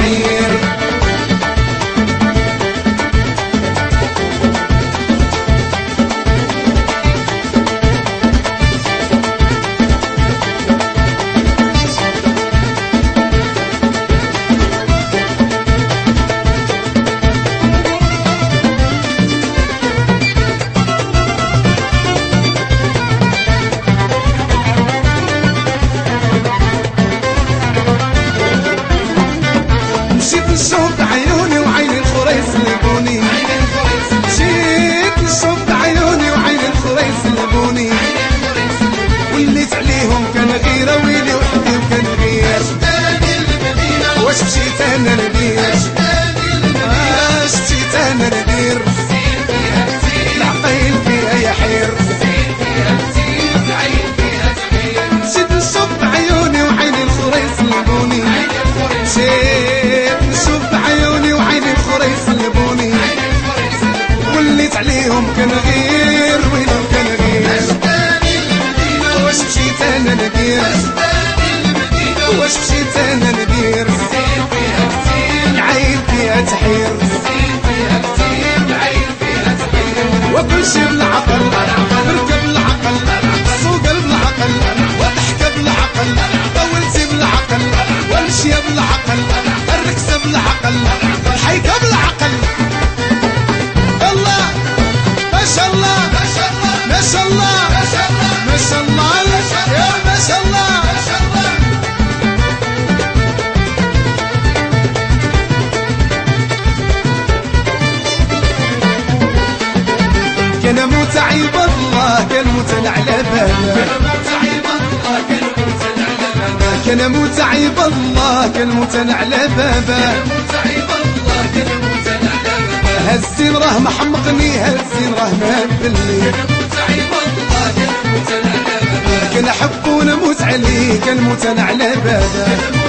تحير. نشوف بعيوني وعين الخرى يسلبوني، مشيت نشوف بعيوني وعين الخرى يسلبوني، وليت عليهم كان غيرة ويلي وحدي وكان غير. واش مشيت انا ندير، واش مشيت انا ندير، العقيل فيها يحير. مشيت نشوف بعيوني وعين الخرى يسلبوني، مشيت نشوف بعيوني وعين الخرى يسلبوني، وليت عليهم كان غير ويلهم كان غير. واش مشيت انا ندير، واش مشيت انا ندير، العين فيها تحير. وكل شي بالعقل نركب العقل، سوق بالعقل وضحك بالعقل، طولتي بالعقل وامشي بالعقل، الركسه بالعقل الحيكه بالعقل. الله ما شاء الله ما شاء الله ما شاء الله ما شاء الله يا ما شاء الله. كان متعب الله كان متن على بابه، كان متعب الله كان متن على بابه، هالزين راه محمقني هالزين راه مهبلني، كان احب ونموت عليه كان متن على بابه.